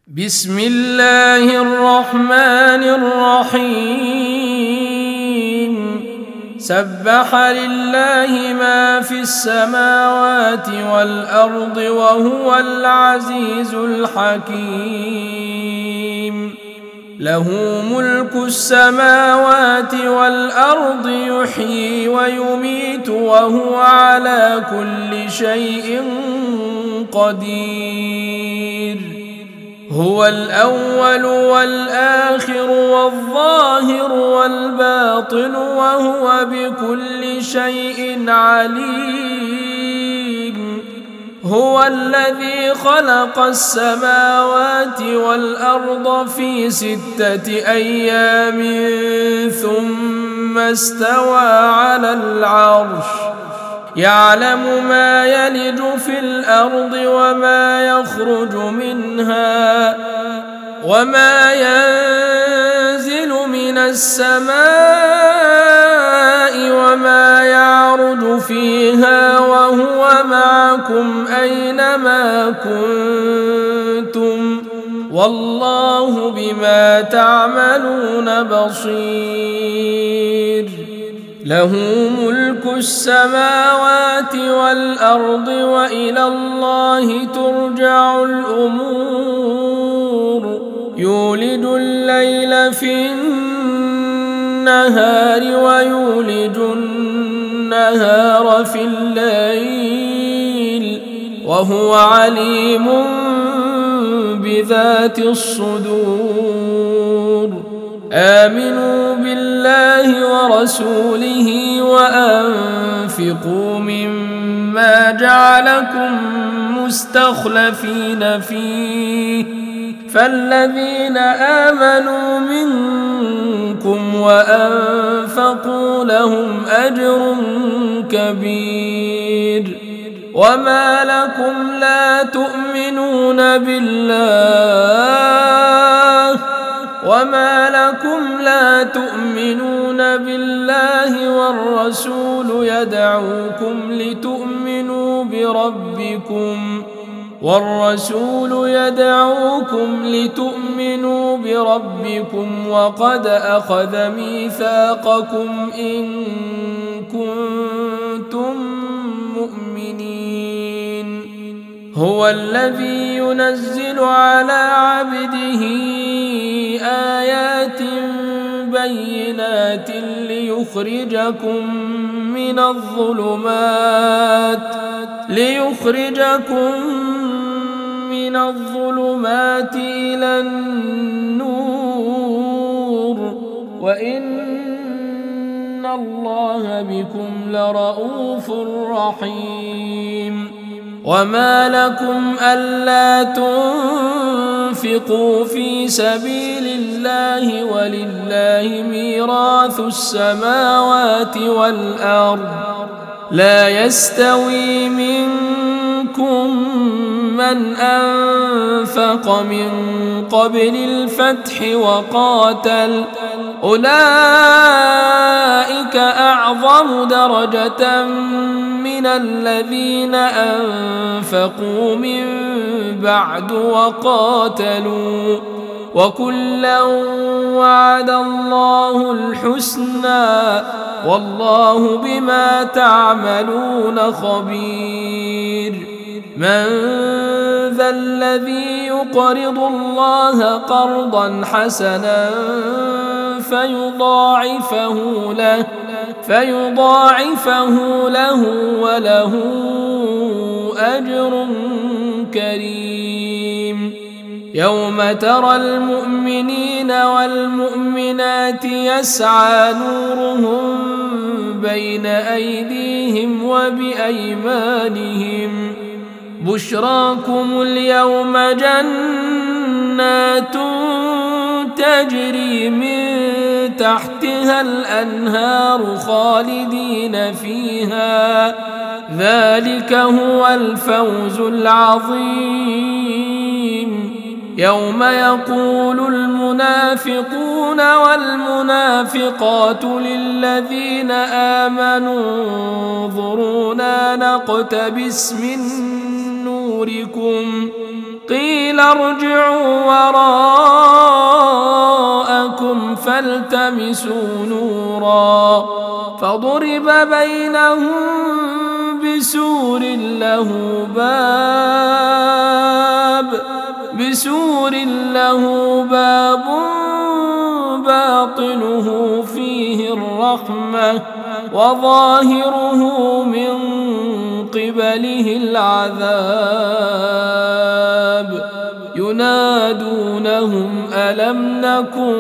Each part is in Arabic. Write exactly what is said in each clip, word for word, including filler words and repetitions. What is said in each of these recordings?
بسم الله الرحمن الرحيم سبح لله ما في السماوات والأرض وهو العزيز الحكيم له ملك السماوات والأرض يحيي ويميت وهو على كل شيء قدير هو الأول والآخر والظاهر والباطن وهو بكل شيء عليم هو الذي خلق السماوات والأرض في ستة أيام ثم استوى على العرش يعلم ما يلج في الأرض وما يخرج منها وما ينزل من السماء وما يعرج فيها وهو معكم أينما كنتم والله بما تعملون بصير له ملك السماوات والأرض وإلى الله ترجع الأمور يولج الليل في النهار ويولج النهار في الليل وهو عليم بذات الصدور آمنوا بالله ورسوله وأنفقوا مما جعلكم مستخلفين فيه فالذين آمنوا منكم وأنفقوا لهم أجر كبير وما لكم لا تؤمنون بالله وما لكم لا تؤمنون بالله والرسول يدعوكم لتؤمنوا بربكم والرسول يدعوكم لتؤمنوا بربكم وقد أخذ ميثاقكم إن كنتم مؤمنين هو الذي ينزل على عبده آيات بينات ليخرجكم من الظلمات ليخرجكم من الظلمات إلى النور وإن الله بكم لرؤوف رحيم وما لكم ألا تنفقوا في سبيل الله ولله ميراث السماوات والأرض لا يستوي منكم من أنفق من قبل الفتح وقاتل أولئك أعظم درجة من الذين أنفقوا من بعد وقاتلوا وكلا وعد الله الحسنى والله بما تعملون خبير من ذا الذي يقرض الله قرضا حسنا فيضاعفه له فيضاعفه له وله أجر كريم يوم ترى المؤمنين والمؤمنات يسعى نورهم بين أيديهم وبأيمانهم بشراكم اليوم جنات تجري من تحتها الأنهار خالدين فيها ذلك هو الفوز العظيم يوم يقول المنافقون والمنافقات للذين آمنوا انظرونا نقتبس من نوركم قيل ارجعوا وراءكم فالتمسوا نورا فضرب بينهم بسور له باب بسور له باب باطنه فيه الرحمة وظاهره من قبله العذاب ينادونهم ألم نكن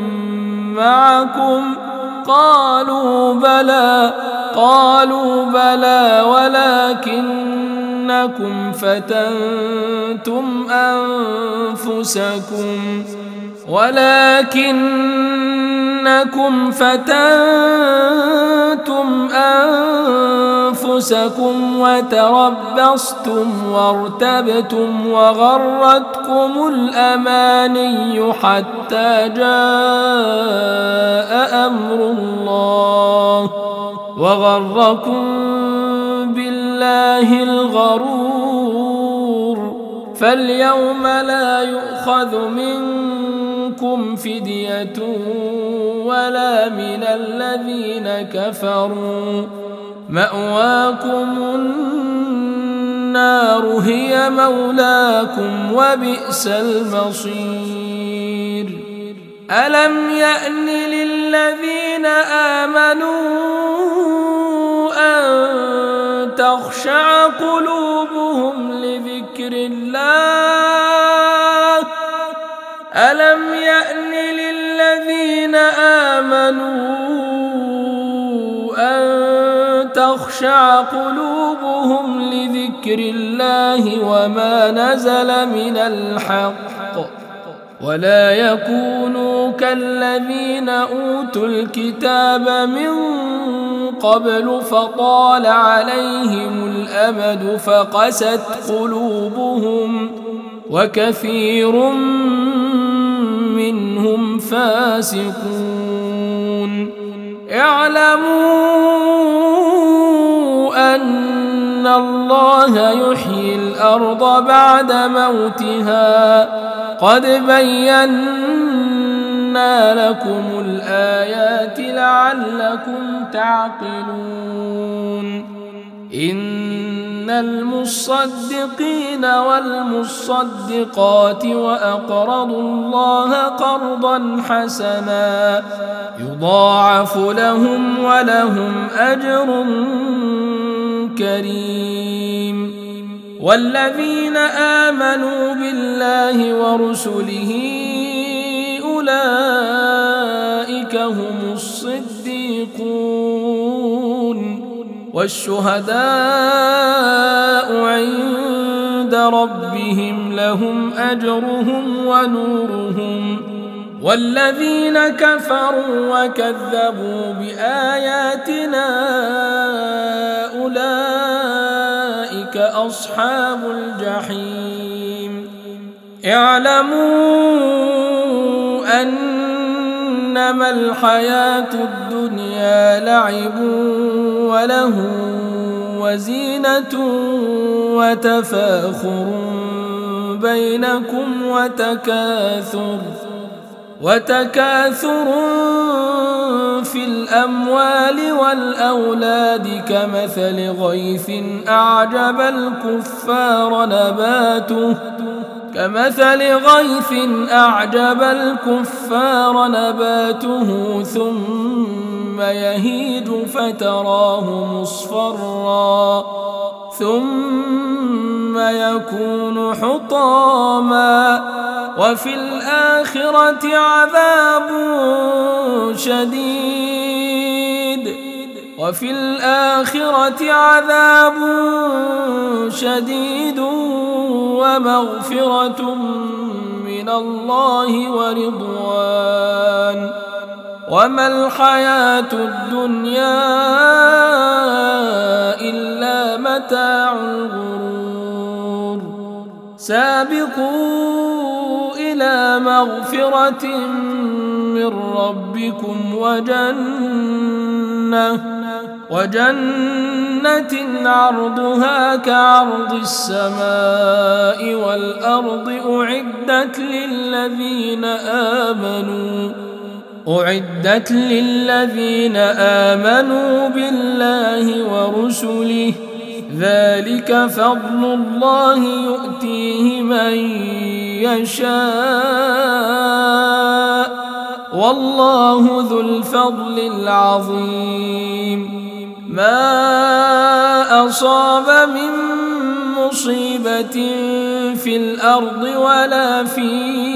معكم قالوا بلى قالوا بلى ولكنكم فتنتم أنفسكم ولكنكم فتنتم أنفسكم وتربصتم وارتبتم وغرتكم الأماني حتى جاء أمر الله وغركم بالله الغرور فاليوم لا يؤخذ منكم فدية ولا من الذين كفروا مأواكم النار هي مولاكم وبئس المصير ألم يأن للذين آمنوا أن تخشع قلوبهم لذكر الله ألم يأن للذين آمنوا أن تخشع قلوبهم لذكر الله وما نزل من الحق ولا يكونوا كالذين أوتوا الكتاب من قبل فطال عليهم الأمد فقست قلوبهم وكثير منهم فاسقون اعلموا أن الله يحيي الأرض بعد موتها قد بينا لكم الآيات لعلكم تعقلون إن المصدقين والمصدقات وأقرضوا الله قرضا حسنا يضاعف لهم ولهم أجر كريم والذين آمنوا بالله ورسله أولئك هم الصديقون والشهداء عند ربهم لهم أجرهم ونورهم والذين كفروا وكذبوا بآياتنا أولئك أصحاب الجحيم اعلموا أنما الحياة الدنيا لعب وله وزينة وتفاخر بينكم وتكاثر وتكاثر في الأموال والأولاد كمثل غيث أعجب الكفار نباته كمثل غيث أعجب الكفار نباته ثم يهيج فتراه مصفرا ثم يكون حطاما وفي الآخرة عذاب شديد وفي الآخرة عذاب شديد ومغفرة من الله ورضوان وما الحياة الدنيا إلا متاع الغرور سابقوا إلى مغفرة من ربكم وجنة وجنة جنة عرضها كعرض السماء والأرض أعدت للذين آمنوا أعدت للذين آمنوا بالله ورسله ذلك فضل الله يؤتيه من يشاء والله ذو الفضل العظيم. ما أصاب من مصيبة في الأرض ولا في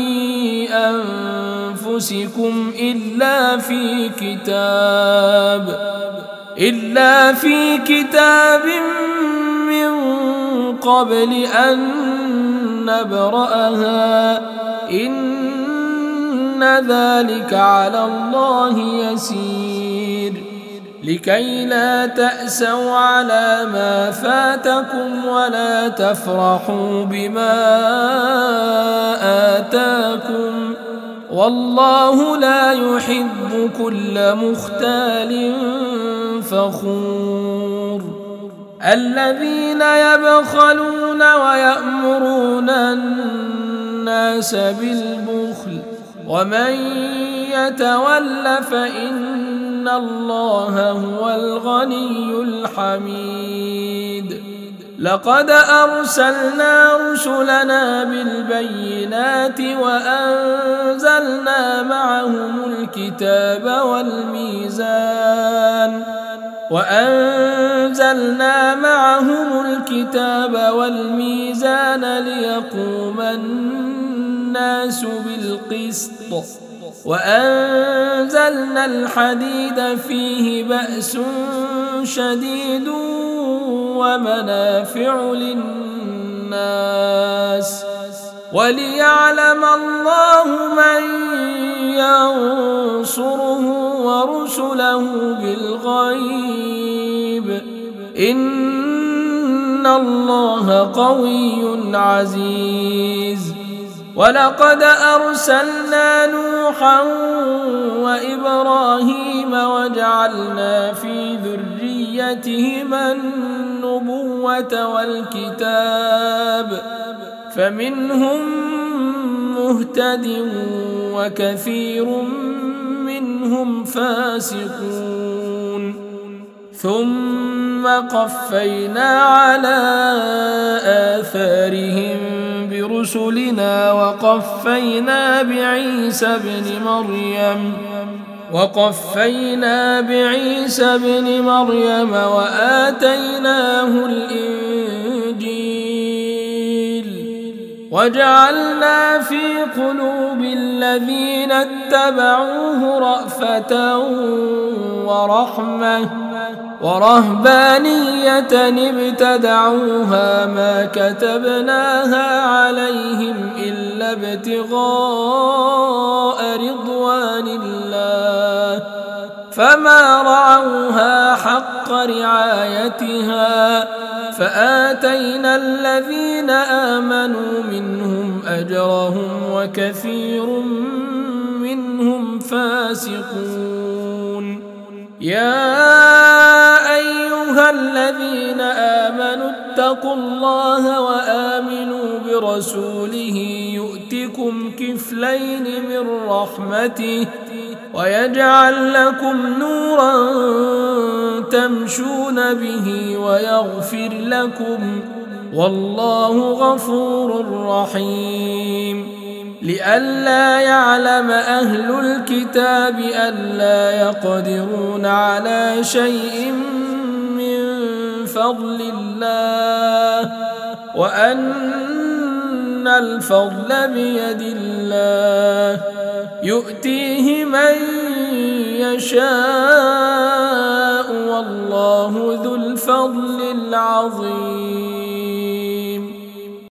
أنفسكم إلا في كتاب إلا في كتاب من قبل أن نبرأها إن ذلك على الله يسير. لكي لا تأسوا على ما فاتكم ولا تفرحوا بما آتاكم والله لا يحب كل مختال فخور. الذين يبخلون ويأمرون الناس بالبخل ومن يتول فإن الله هو الغني الحميد. لقد أرسلنا رسلنا بالبينات وأنزلنا معهم الكتاب والميزان وأنزلنا معهم الكتاب والميزان ليقوم الناس بالقسط وأنزلنا الحديد فيه بأس شديد ومنافع للناس وليعلم الله من ينصره ورسله بالغيب إن الله قوي عزيز. ولقد أرسلنا نوحا وإبراهيم وجعلنا في ذريتهما النبوة والكتاب فمنهم مهتد وكثير منهم فاسقون. ثم قفينا على آثارهم برسلنا وقفينا بعيسى بن مريم وقفينا بعيسى بن مريم وآتيناه الإنجيل وجعلنا في قلوب الذين اتبعوه رأفة ورحمة ورهبانية ابتدعوها ما كتبناها عليهم إلا ابتغاء رضوان الله فما رعوها حق رعايتها فآتينا الذين آمنوا منهم أجرهم وكثير منهم فاسقون. يا أيها الذين آمنوا اتقوا الله وآمنوا برسوله يؤتكم كفلين من رحمته ويجعل لكم نورا تمشون به ويغفر لكم والله غفور رحيم. لئلا يعلم أهل الكتاب ألا يقدرون على شيء من فضل الله وأن الفضل بيد الله يؤتيه من يشاء والله ذو الفضل العظيم.